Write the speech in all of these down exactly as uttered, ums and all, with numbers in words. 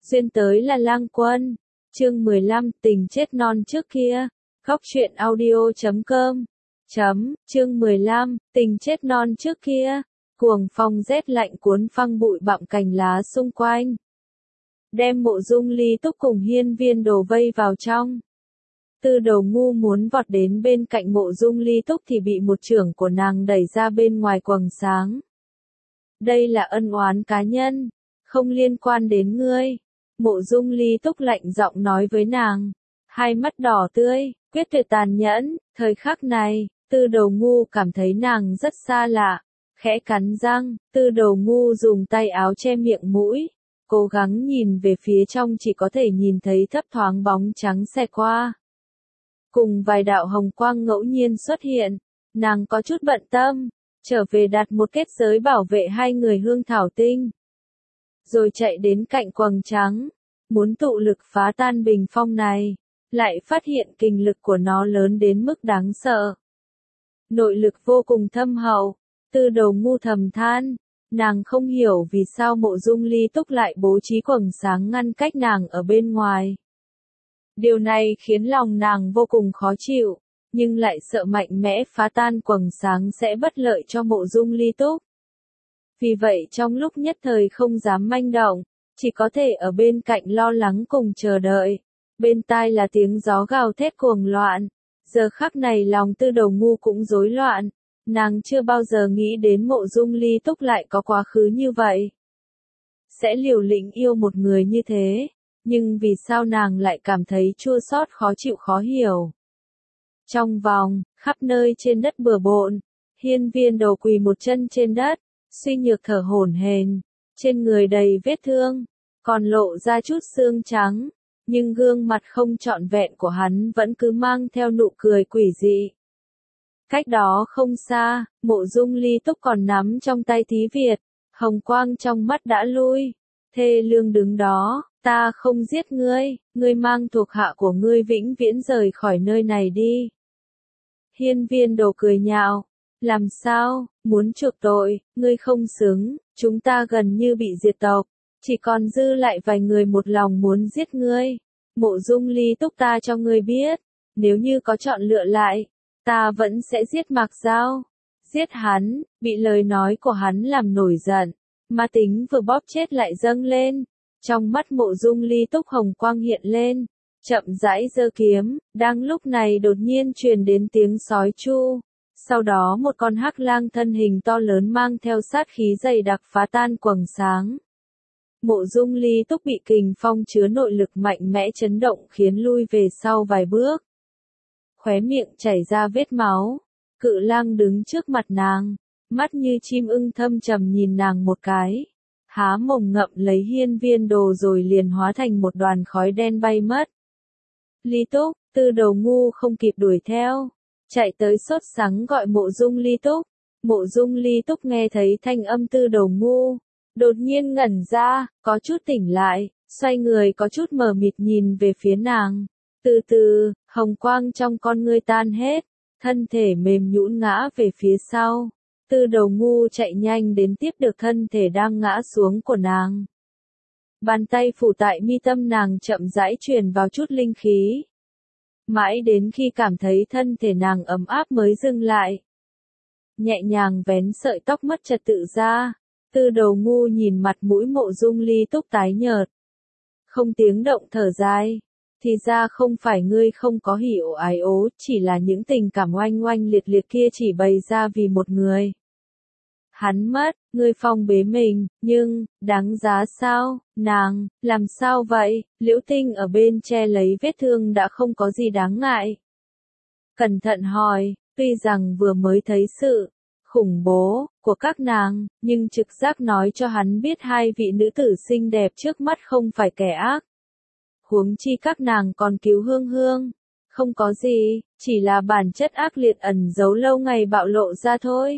Duyên tới là lang quân. Chương mười lăm, tình chết non trước kia. Góc truyện audio chấm com. Chấm, chương mười lăm, tình chết non trước kia. Cuồng phong rét lạnh cuốn phăng bụi bặm cành lá xung quanh. Đem Mộ Dung Ly Túc cùng Hiên Viên Đồ vây vào trong. Tư Đầu Ngu muốn vọt đến bên cạnh Mộ Dung Ly Túc thì bị một chưởng của nàng đẩy ra bên ngoài quầng sáng. Đây là ân oán cá nhân, không liên quan đến ngươi. Mộ Dung Ly Túc lạnh giọng nói với nàng, hai mắt đỏ tươi, quyết tuyệt tàn nhẫn. Thời khắc này, Tư Đầu Ngu cảm thấy nàng rất xa lạ, khẽ cắn răng. Tư Đầu Ngu dùng tay áo che miệng mũi, cố gắng nhìn về phía trong, chỉ có thể nhìn thấy thấp thoáng bóng trắng xẹt qua, cùng vài đạo hồng quang ngẫu nhiên xuất hiện. Nàng có chút bận tâm, trở về đặt một kết giới bảo vệ hai người hương thảo tinh, rồi chạy đến cạnh quầng trắng, muốn tụ lực phá tan bình phong này, lại phát hiện kình lực của nó lớn đến mức đáng sợ. Nội lực vô cùng thâm hậu. Tư Đầu Ngu thầm than, nàng không hiểu vì sao Mộ Dung Ly Túc lại bố trí quầng sáng ngăn cách nàng ở bên ngoài. Điều này khiến lòng nàng vô cùng khó chịu, nhưng lại sợ mạnh mẽ phá tan quầng sáng sẽ bất lợi cho Mộ Dung Ly Túc. Vì vậy trong lúc nhất thời không dám manh động, chỉ có thể ở bên cạnh lo lắng cùng chờ đợi. Bên tai là tiếng gió gào thét cuồng loạn. Giờ khắc này lòng Tư Đầu Ngu cũng rối loạn. Nàng chưa bao giờ nghĩ đến Mộ Dung Ly Túc lại có quá khứ như vậy, sẽ liều lĩnh yêu một người như thế. Nhưng vì sao nàng lại cảm thấy chua xót, khó chịu, khó hiểu. Trong vòng, khắp nơi trên đất bừa bộn, Hiên Viên Đồ quỳ một chân trên đất, suy nhược thở hổn hển, trên người đầy vết thương, còn lộ ra chút xương trắng, nhưng gương mặt không trọn vẹn của hắn vẫn cứ mang theo nụ cười quỷ dị. Cách đó không xa, Mộ Dung Ly Túc còn nắm trong tay Thí Việt, hồng quang trong mắt đã lui, thê lương đứng đó. Ta không giết ngươi, ngươi mang thuộc hạ của ngươi vĩnh viễn rời khỏi nơi này đi. Hiên Viên Đồ cười nhạo, làm sao, muốn chuộc tội, ngươi không xứng, chúng ta gần như bị diệt tộc, chỉ còn dư lại vài người một lòng muốn giết ngươi. Mộ Dung Ly Túc, ta cho ngươi biết, nếu như có chọn lựa lại, ta vẫn sẽ giết Mạc Giao. Giết hắn. Bị lời nói của hắn làm nổi giận, ma tính vừa bóp chết lại dâng lên. Trong mắt Mộ Dung Ly Túc hồng quang hiện lên, chậm rãi giơ kiếm. Đang lúc này đột nhiên truyền đến tiếng sói chu. Sau đó một con hắc lang thân hình to lớn mang theo sát khí dày đặc phá tan quầng sáng. Mộ Dung Ly Túc bị kình phong chứa nội lực mạnh mẽ chấn động khiến lui về sau vài bước. Khóe miệng chảy ra vết máu. Cự lang đứng trước mặt nàng, mắt như chim ưng thâm trầm nhìn nàng một cái. Há mồm ngậm lấy Hiên Viên Đồ rồi liền hóa thành một đoàn khói đen bay mất. Ly Túc. Tư Đầu Ngu không kịp đuổi theo, chạy tới sốt sắng gọi Mộ Dung Ly Túc. Mộ Dung Ly Túc nghe thấy thanh âm Tư Đầu Ngu, đột nhiên ngẩn ra, có chút tỉnh lại, xoay người có chút mờ mịt nhìn về phía nàng. Từ từ, hồng quang trong con ngươi tan hết, thân thể mềm nhũn ngã về phía sau. Tư Đầu Ngu chạy nhanh đến tiếp được thân thể đang ngã xuống của nàng. Bàn tay phủ tại mi tâm nàng chậm rãi truyền vào chút linh khí. Mãi đến khi cảm thấy thân thể nàng ấm áp mới dừng lại. Nhẹ nhàng vén sợi tóc mất trật tự ra. Tư Đầu Ngu nhìn mặt mũi Mộ Dung Ly Túc tái nhợt, không tiếng động thở dài. Thì ra không phải ngươi không có hiểu ái ố, chỉ là những tình cảm oanh oanh liệt liệt kia chỉ bày ra vì một người. Hắn mất, ngươi phong bế mình, nhưng, đáng giá sao? Nàng, làm sao vậy? Liễu Tinh ở bên che lấy vết thương đã không có gì đáng ngại. Cẩn thận hỏi, tuy rằng vừa mới thấy sự khủng bố của các nàng, nhưng trực giác nói cho hắn biết hai vị nữ tử xinh đẹp trước mắt không phải kẻ ác. Huống chi các nàng còn cứu Hương Hương. Không có gì, chỉ là bản chất ác liệt ẩn giấu lâu ngày bạo lộ ra thôi.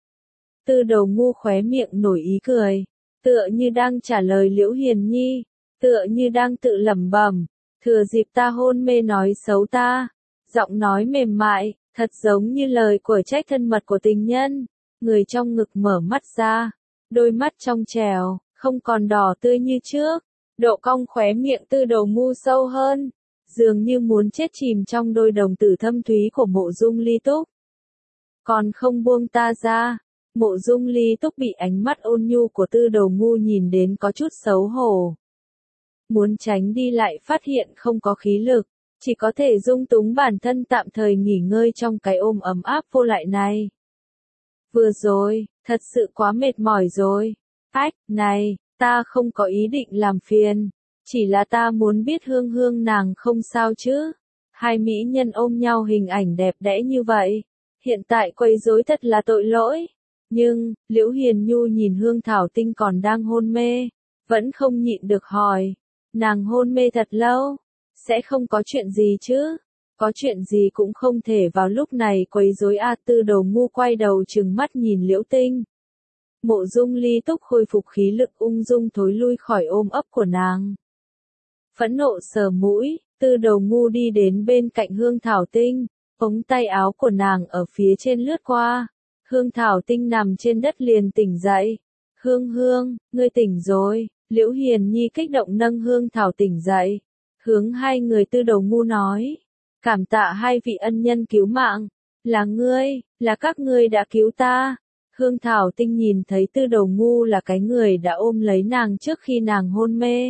Tư Đầu Ngu khóe miệng nổi ý cười, tựa như đang trả lời Liễu Hiền Nhi, tựa như đang tự lẩm bẩm, thừa dịp ta hôn mê nói xấu ta. Giọng nói mềm mại, thật giống như lời của trách thân mật của tình nhân. Người trong ngực mở mắt ra, đôi mắt trong trẻo, không còn đỏ tươi như trước, Độ cong khóe miệng Tư Đầu Ngu sâu hơn, dường như muốn chết chìm trong đôi đồng tử thâm thúy của Mộ Dung Ly Túc. Còn không buông ta ra. Mộ Dung Ly Túc bị ánh mắt ôn nhu của Tư Đầu Ngu nhìn đến có chút xấu hổ. Muốn tránh đi lại phát hiện không có khí lực, chỉ có thể dung túng bản thân tạm thời nghỉ ngơi trong cái ôm ấm áp vô lại này. Vừa rồi, thật sự quá mệt mỏi rồi. Ách, này, ta không có ý định làm phiền, chỉ là ta muốn biết Hương Hương nàng không sao chứ. Hai mỹ nhân ôm nhau hình ảnh đẹp đẽ như vậy, hiện tại quấy rối thật là tội lỗi. Nhưng, Liễu Hiền Nhu nhìn Hương Thảo Tinh còn đang hôn mê, vẫn không nhịn được hỏi, nàng hôn mê thật lâu, sẽ không có chuyện gì chứ? Có chuyện gì cũng không thể vào lúc này quấy rối a. Tư Đầu Ngu quay đầu trừng mắt nhìn Liễu Tinh. Mộ Dung Ly Túc khôi phục khí lực ung dung thối lui khỏi ôm ấp của nàng. Phẫn nộ sờ mũi, Tư Đầu Ngu đi đến bên cạnh Hương Thảo Tinh, ống tay áo của nàng ở phía trên lướt qua. Hương Thảo Tinh nằm trên đất liền tỉnh dậy. Hương Hương, ngươi tỉnh rồi. Liễu Hiền Nhi kích động nâng Hương Thảo tỉnh dậy. Hướng hai người Tư Đầu Ngu nói. Cảm tạ hai vị ân nhân cứu mạng. Là ngươi, là các ngươi đã cứu ta. Hương Thảo Tinh nhìn thấy Tư Đầu Ngu là cái người đã ôm lấy nàng trước khi nàng hôn mê.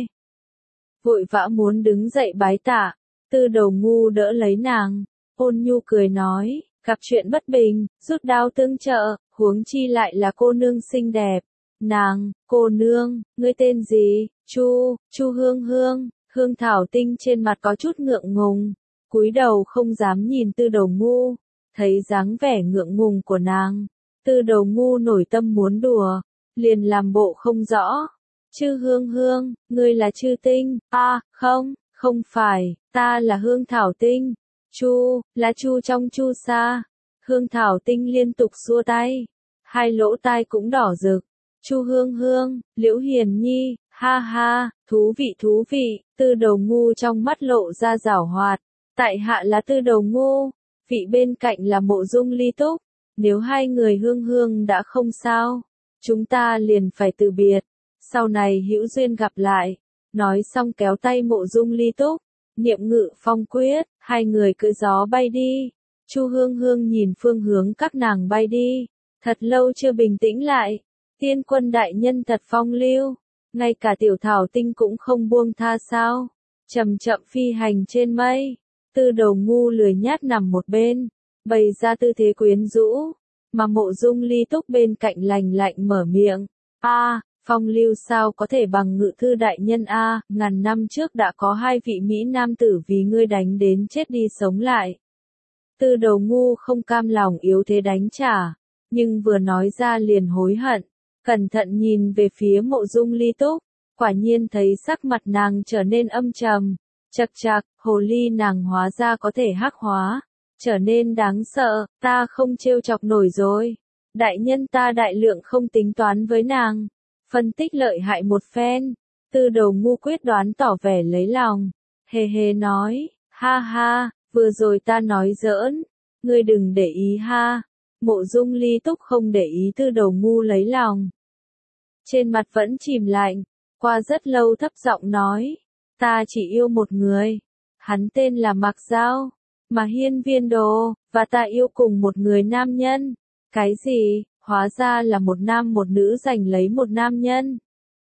Vội vã muốn đứng dậy bái tạ. Tư Đầu Ngu đỡ lấy nàng, ôn nhu cười nói. Gặp chuyện bất bình, rút đao tương trợ, huống chi lại là cô nương xinh đẹp. Nàng, cô nương, ngươi tên gì? Chu, Chu Hương Hương. Hương Thảo Tinh trên mặt có chút ngượng ngùng, cúi đầu không dám nhìn Tư Đầu Ngu, thấy dáng vẻ ngượng ngùng của nàng. Tư Đầu Ngu nổi tâm muốn đùa, liền làm bộ không rõ. Chư Hương Hương, ngươi là Chư Tinh? A, à, không, không phải, ta là Hương Thảo Tinh. Chu, là Chu trong Chu Sa. Hương Thảo Tinh liên tục xua tay, hai lỗ tai cũng đỏ rực. Chu Hương Hương, Liễu Hiền Nhi, ha ha, thú vị thú vị. Tư Đầu Ngu trong mắt lộ ra giảo hoạt. Tại hạ là Tư Đầu Ngu, vị bên cạnh là Mộ Dung Ly Túc. Nếu hai người Hương Hương đã không sao, chúng ta liền phải từ biệt, sau này hữu duyên gặp lại. Nói xong kéo tay Mộ Dung Ly Túc, niệm ngự phong quyết, hai người cưỡi gió bay đi. Chu Hương Hương nhìn phương hướng các nàng bay đi, thật lâu chưa bình tĩnh lại. Tiên quân đại nhân thật phong lưu, ngay cả Tiểu Thảo Tinh cũng không buông tha sao? Chậm chậm phi hành trên mây. Tư Đầu Ngu lười nhác nằm một bên, bày ra tư thế quyến rũ, mà Mộ Dung Ly Túc bên cạnh lành lạnh mở miệng. A, phong lưu sao có thể bằng Ngự thư đại nhân a, ngàn năm trước đã có hai vị mỹ nam tử vì ngươi đánh đến chết đi sống lại. Tư Đầu Ngu không cam lòng yếu thế đánh trả, nhưng vừa nói ra liền hối hận, cẩn thận nhìn về phía Mộ Dung Ly Túc, quả nhiên thấy sắc mặt nàng trở nên âm trầm. Chậc chậc, hồ ly nàng hóa ra có thể hắc hóa, trở nên đáng sợ, ta không trêu chọc nổi rồi. Đại nhân ta đại lượng không tính toán với nàng, phân tích lợi hại một phen. Tư Đầu Ngu quyết đoán tỏ vẻ lấy lòng, hề hề nói, ha ha, vừa rồi ta nói giỡn, ngươi đừng để ý ha. Mộ Dung Ly Túc không để ý Tư Đầu Ngu lấy lòng, trên mặt vẫn chìm lạnh, qua rất lâu thấp giọng nói. Ta chỉ yêu một người, hắn tên là Mạc Giao, mà Hiên Viên Đồ, và ta yêu cùng một người nam nhân. Cái gì, hóa ra là một nam một nữ giành lấy một nam nhân.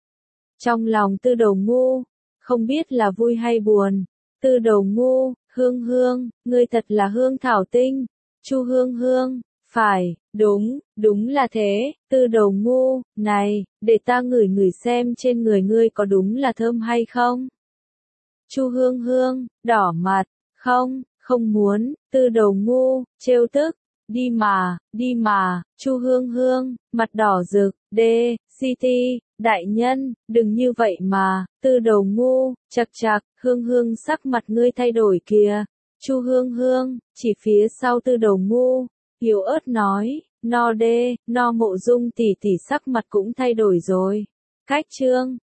Trong lòng Tư Đầu Ngu, không biết là vui hay buồn. Tư Đầu Ngu, Hương Hương, ngươi thật là Hương Thảo Tinh. Chu Hương Hương, phải, đúng, đúng là thế. Tư Đầu Ngu, này, để ta ngửi ngửi xem trên người ngươi có đúng là thơm hay không. Chu Hương Hương, đỏ mặt, không, không muốn. Tư Đầu Ngu, trêu tức, đi mà, đi mà. Chu Hương Hương, mặt đỏ rực, đê, city, đại nhân, đừng như vậy mà. Tư Đầu Ngu, chậc chậc, Hương Hương sắc mặt ngươi thay đổi kìa. Chu Hương Hương, chỉ phía sau Tư Đầu Ngu, yếu ớt nói, no đê, no. Mộ Dung tỷ tỷ sắc mặt cũng thay đổi rồi. Cách chương